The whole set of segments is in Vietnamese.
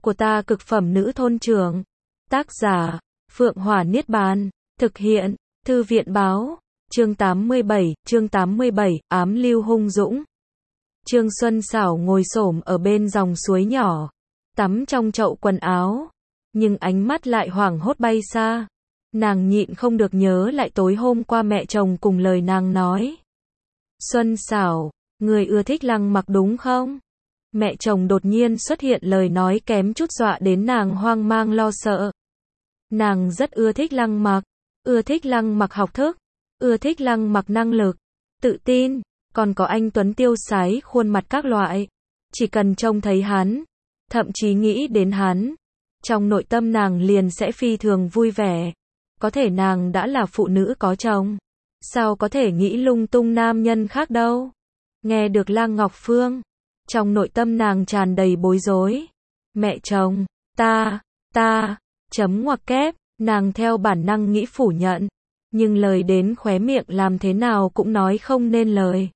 của ta cực phẩm nữ thôn trưởng. Tác giả, Phượng Hỏa Niết Bàn. Thực hiện, Thư viện Báo. Chương 87, ám lưu hung dũng. Trương Xuân Xảo ngồi xổm ở bên dòng suối nhỏ, tắm trong chậu quần áo, nhưng ánh mắt lại hoảng hốt bay xa. Nàng nhịn không được nhớ lại tối hôm qua mẹ chồng cùng lời nàng nói. Xuân Xảo, người ưa thích Lăng Mặc đúng không? Mẹ chồng đột nhiên xuất hiện lời nói kém chút dọa đến nàng hoang mang lo sợ. Nàng rất ưa thích Lăng Mặc, ưa thích Lăng Mặc học thức, ưa thích Lăng Mặc năng lực, tự tin, còn có anh tuấn tiêu sái khuôn mặt các loại. Chỉ cần trông thấy hắn, thậm chí nghĩ đến hắn, trong nội tâm nàng liền sẽ phi thường vui vẻ. Có thể nàng đã là phụ nữ có chồng, sao có thể nghĩ lung tung nam nhân khác đâu. Nghe được Lăng Ngọc Phương, trong nội tâm nàng tràn đầy bối rối. Mẹ chồng, chấm ngoặc kép, nàng theo bản năng nghĩ phủ nhận, nhưng lời đến khóe miệng làm thế nào cũng nói không nên lời.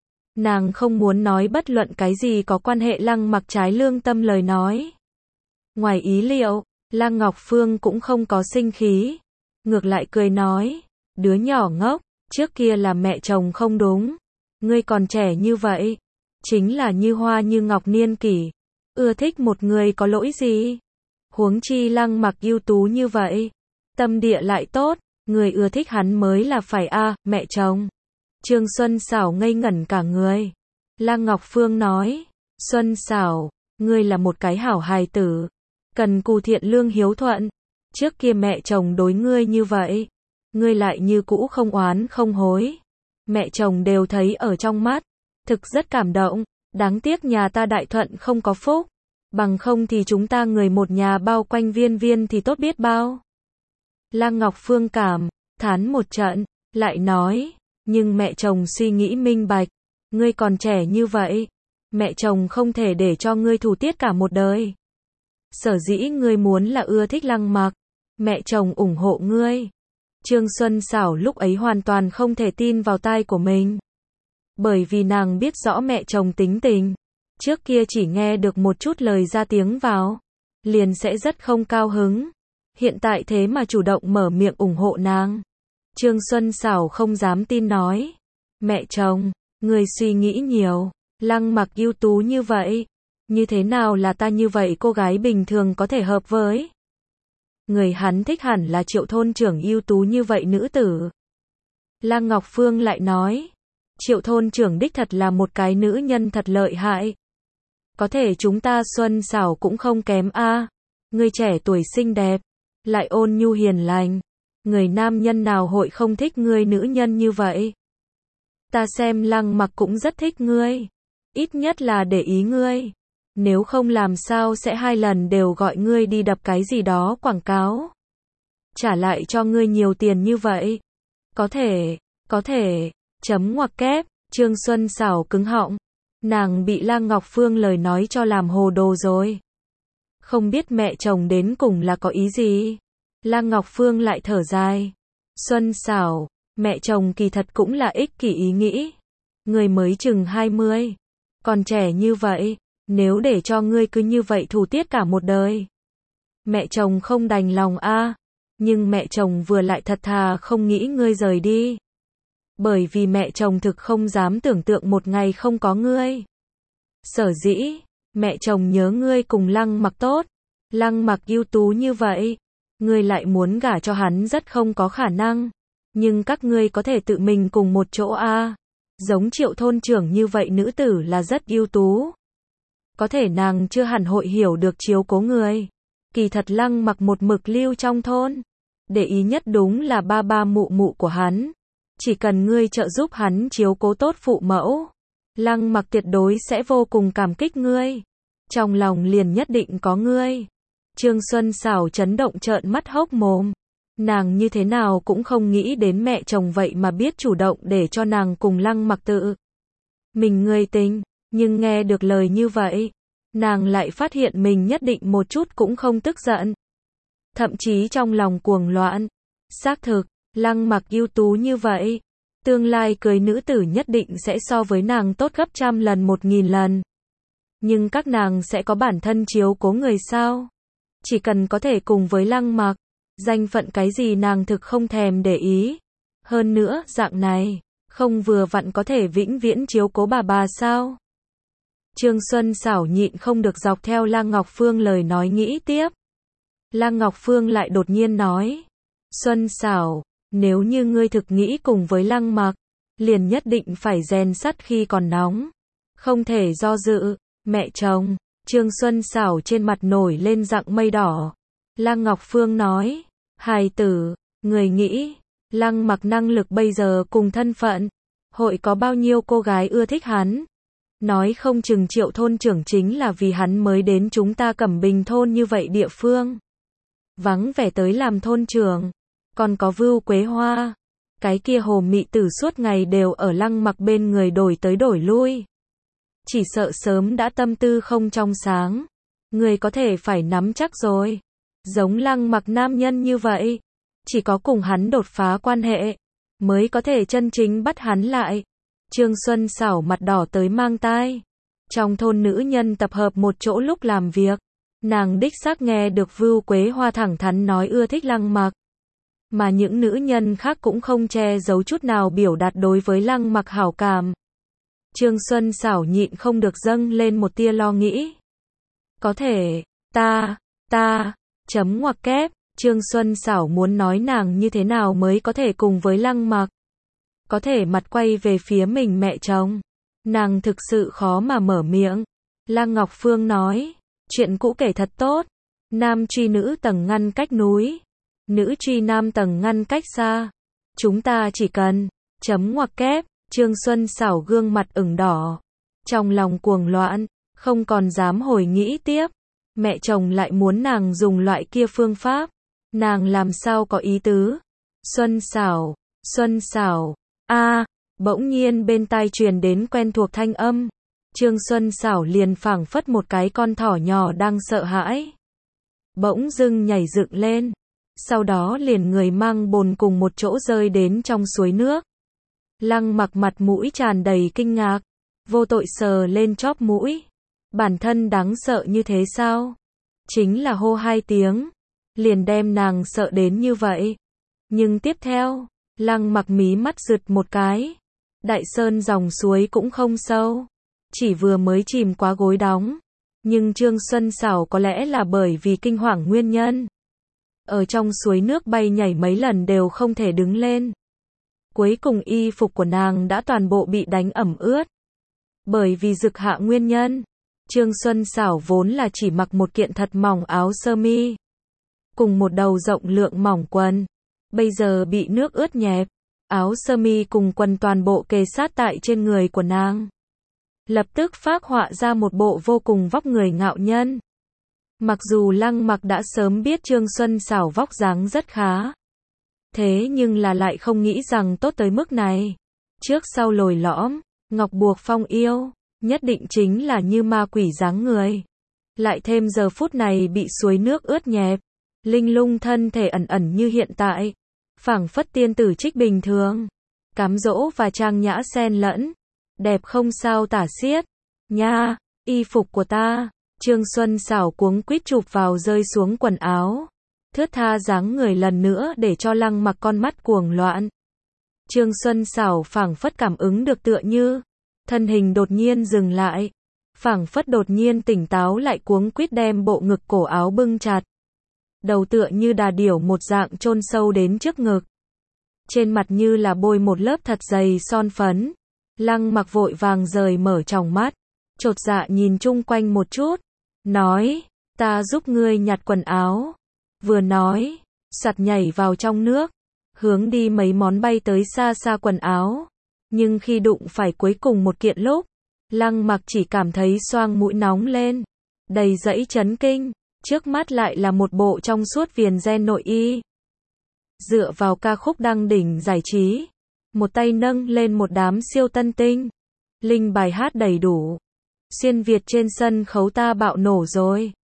Nàng không muốn nói bất luận cái gì có quan hệ Lăng Mặc trái lương tâm lời nói. Ngoài ý liệu, Lăng Ngọc Phương cũng không có sinh khí, ngược lại cười nói, đứa nhỏ ngốc, trước kia là mẹ chồng không đúng, ngươi còn trẻ như vậy, chính là như hoa như ngọc niên kỷ, ưa thích một người có lỗi gì? Huống chi Lăng Mặc ưu tú như vậy, tâm địa lại tốt, người ưa thích hắn mới là phải mẹ chồng. Trương Xuân Xảo ngây ngẩn cả người. Lăng Ngọc Phương nói, Xuân Xảo, ngươi là một cái hảo hài tử, cần cù thiện lương hiếu thuận. Trước kia mẹ chồng đối ngươi như vậy, ngươi lại như cũ không oán không hối. Mẹ chồng đều thấy ở trong mắt, thực rất cảm động, đáng tiếc nhà ta Đại Thuận không có phúc, bằng không thì chúng ta người một nhà bao quanh Viên Viên thì tốt biết bao. Lăng Ngọc Phương cảm thán một trận, lại nói, nhưng mẹ chồng suy nghĩ minh bạch, ngươi còn trẻ như vậy, mẹ chồng không thể để cho ngươi thủ tiết cả một đời. Sở dĩ ngươi muốn là ưa thích Lăng Mặc, mẹ chồng ủng hộ ngươi. Trương Xuân Xảo lúc ấy hoàn toàn không thể tin vào tai của mình. Bởi vì nàng biết rõ mẹ chồng tính tình, trước kia chỉ nghe được một chút lời ra tiếng vào, liền sẽ rất không cao hứng. Hiện tại thế mà chủ động mở miệng ủng hộ nàng. Trương Xuân Xảo không dám tin nói, mẹ chồng, người suy nghĩ nhiều, Lăng Mặc ưu tú như vậy, như thế nào là ta như vậy cô gái bình thường có thể hợp với? Người hắn thích hẳn là Triệu thôn trưởng ưu tú như vậy nữ tử. Lăng Ngọc Phương lại nói, Triệu thôn trưởng đích thật là một cái nữ nhân thật lợi hại. Có thể chúng ta Xuân Xảo cũng không kém người trẻ tuổi xinh đẹp, lại ôn nhu hiền lành. Người nam nhân nào hội không thích ngươi nữ nhân như vậy? Ta xem Lăng Mặc cũng rất thích ngươi, ít nhất là để ý ngươi. Nếu không làm sao sẽ 2 lần đều gọi ngươi đi đập cái gì đó quảng cáo, trả lại cho ngươi nhiều tiền như vậy. Có thể, chấm ngoặc kép. Trương Xuân Xảo cứng họng, nàng bị Lăng Ngọc Phương lời nói cho làm hồ đồ rồi. Không biết mẹ chồng đến cùng là có ý gì. Lăng Ngọc Phương lại thở dài, Xuân Xảo, mẹ chồng kỳ thật cũng là ích kỷ ý nghĩ. Người mới chừng 20, còn trẻ như vậy, nếu để cho ngươi cứ như vậy thủ tiết cả một đời, mẹ chồng không đành lòng nhưng mẹ chồng vừa lại thật thà không nghĩ ngươi rời đi. Bởi vì mẹ chồng thực không dám tưởng tượng một ngày không có ngươi. Sở dĩ, mẹ chồng nhớ ngươi cùng Lăng Mặc tốt, Lăng Mặc ưu tú như vậy, ngươi lại muốn gả cho hắn rất không có khả năng. Nhưng các ngươi có thể tự mình cùng một chỗ giống Triệu thôn trưởng như vậy nữ tử là rất ưu tú. Có thể nàng chưa hẳn hội hiểu được chiếu cố người. Kỳ thật Lăng Mặc một mực lưu trong thôn, để ý nhất đúng là ba mụ mụ của hắn. Chỉ cần ngươi trợ giúp hắn chiếu cố tốt phụ mẫu, Lăng Mặc tuyệt đối sẽ vô cùng cảm kích ngươi. Trong lòng liền nhất định có ngươi. Trương Xuân Xảo chấn động trợn mắt hốc mồm. Nàng như thế nào cũng không nghĩ đến mẹ chồng vậy mà biết chủ động để cho nàng cùng Lăng Mặc tự mình người tình. Nhưng nghe được lời như vậy, nàng lại phát hiện mình nhất định một chút cũng không tức giận. Thậm chí trong lòng cuồng loạn. Xác thực, Lăng Mặc ưu tú như vậy, tương lai cưới nữ tử nhất định sẽ so với nàng tốt gấp trăm lần 1000 lần. Nhưng các nàng sẽ có bản thân chiếu cố người sao? Chỉ cần có thể cùng với Lăng Mặc, danh phận cái gì nàng thực không thèm để ý. Hơn nữa, dạng này, không vừa vặn có thể vĩnh viễn chiếu cố bà sao? Trương Xuân Xảo nhịn không được dọc theo Lăng Ngọc Phương lời nói nghĩ tiếp. Lăng Ngọc Phương lại đột nhiên nói, Xuân Xảo, nếu như ngươi thực nghĩ cùng với Lăng Mặc, liền nhất định phải rèn sắt khi còn nóng, không thể do dự. Mẹ chồng, Trương Xuân Xảo trên mặt nổi lên dạng mây đỏ. Lăng Ngọc Phương nói, hài tử, người nghĩ, Lăng Mặc năng lực bây giờ cùng thân phận, hội có bao nhiêu cô gái ưa thích hắn. Nói không chừng Triệu thôn trưởng chính là vì hắn mới đến chúng ta Cẩm Bình thôn như vậy địa phương. Vắng vẻ tới làm thôn trưởng. Còn có Vưu Quế Hoa. Cái kia Hồ Mị Tử suốt ngày đều ở Lăng Mặc bên người đổi tới đổi lui. Chỉ sợ sớm đã tâm tư không trong sáng. Người có thể phải nắm chắc rồi. Giống Lăng Mặc nam nhân như vậy. Chỉ có cùng hắn đột phá quan hệ, mới có thể chân chính bắt hắn lại. Trương Xuân Xảo mặt đỏ tới mang tai. Trong thôn nữ nhân tập hợp một chỗ lúc làm việc, nàng đích xác nghe được Vưu Quế Hoa thẳng thắn nói ưa thích Lăng Mặc. Mà những nữ nhân khác cũng không che giấu chút nào biểu đạt đối với Lăng Mặc hảo cảm. Trương Xuân Xảo nhịn không được dâng lên một tia lo nghĩ. Có thể, chấm ngoặc kép, Trương Xuân Xảo muốn nói nàng như thế nào mới có thể cùng với Lăng Mặc. Có thể mặt quay về phía mình mẹ chồng. Nàng thực sự khó mà mở miệng. Lăng Ngọc Phương nói, chuyện cũ kể thật tốt. Nam truy nữ tầng ngăn cách núi. Nữ truy nam tầng ngăn cách xa. Chúng ta chỉ cần, chấm ngoặc kép, Trương Xuân Xảo gương mặt ửng đỏ. Trong lòng cuồng loạn, không còn dám hồi nghĩ tiếp. Mẹ chồng lại muốn nàng dùng loại kia phương pháp. Nàng làm sao có ý tứ. Xuân Xảo. Bỗng nhiên bên tai truyền đến quen thuộc thanh âm. Trương Xuân Xảo liền phảng phất một cái con thỏ nhỏ đang sợ hãi. Bỗng dưng nhảy dựng lên. Sau đó liền người mang bồn cùng một chỗ rơi đến trong suối nước. Lăng Mặc mặt mũi tràn đầy kinh ngạc. Vô tội sờ lên chóp mũi. Bản thân đáng sợ như thế sao? Chính là hô 2 tiếng. Liền đem nàng sợ đến như vậy. Nhưng tiếp theo, Lăng Mặc mí mắt rực một cái. Đại sơn dòng suối cũng không sâu. Chỉ vừa mới chìm quá gối đóng. Nhưng Trương Xuân Xảo có lẽ là bởi vì kinh hoàng nguyên nhân. Ở trong suối nước bay nhảy mấy lần đều không thể đứng lên. Cuối cùng y phục của nàng đã toàn bộ bị đánh ẩm ướt. Bởi vì rực hạ nguyên nhân, Trương Xuân Xảo vốn là chỉ mặc một kiện thật mỏng áo sơ mi. Cùng một đầu rộng lượng mỏng quần. Bây giờ bị nước ướt nhẹp. Áo sơ mi cùng quần toàn bộ kề sát tại trên người của nàng. Lập tức phác họa ra một bộ vô cùng vóc người ngạo nhân. Mặc dù Lăng Mặc đã sớm biết Trương Xuân Xảo vóc dáng rất khá. Thế nhưng là lại không nghĩ rằng tốt tới mức này. Trước sau lồi lõm, ngọc buộc phong yêu, nhất định chính là như ma quỷ dáng người. Lại thêm giờ phút này bị suối nước ướt nhẹp, linh lung thân thể ẩn ẩn như hiện tại. Phảng phất tiên tử trích bình thường. Cám dỗ và trang nhã xen lẫn. Đẹp không sao tả xiết. Nha, y phục của ta. Trương Xuân Xảo cuống quýt chụp vào rơi xuống quần áo. Thướt tha dáng người lần nữa để cho Lăng Mặc con mắt cuồng loạn. Trương Xuân Xảo phảng phất cảm ứng được tựa như. Thân hình đột nhiên dừng lại. Phảng phất đột nhiên tỉnh táo lại cuống quýt đem bộ ngực cổ áo bưng chặt. Đầu tựa như đà điểu một dạng chôn sâu đến trước ngực. Trên mặt như là bôi một lớp thật dày son phấn. Lăng Mặc vội vàng rời mở tròng mắt. Chột dạ nhìn chung quanh một chút. Nói, ta giúp ngươi nhặt quần áo. Vừa nói, sạt nhảy vào trong nước. Hướng đi mấy món bay tới xa xa quần áo. Nhưng khi đụng phải cuối cùng một kiện lúc, Lăng Mặc chỉ cảm thấy xoang mũi nóng lên. Đầy dẫy chấn kinh. Trước mắt lại là một bộ trong suốt viền ren nội y. Dựa vào ca khúc đăng đỉnh giải trí. Một tay nâng lên một đám siêu tân tinh. Linh bài hát đầy đủ. Xuyên Việt trên sân khấu ta bạo nổ rồi.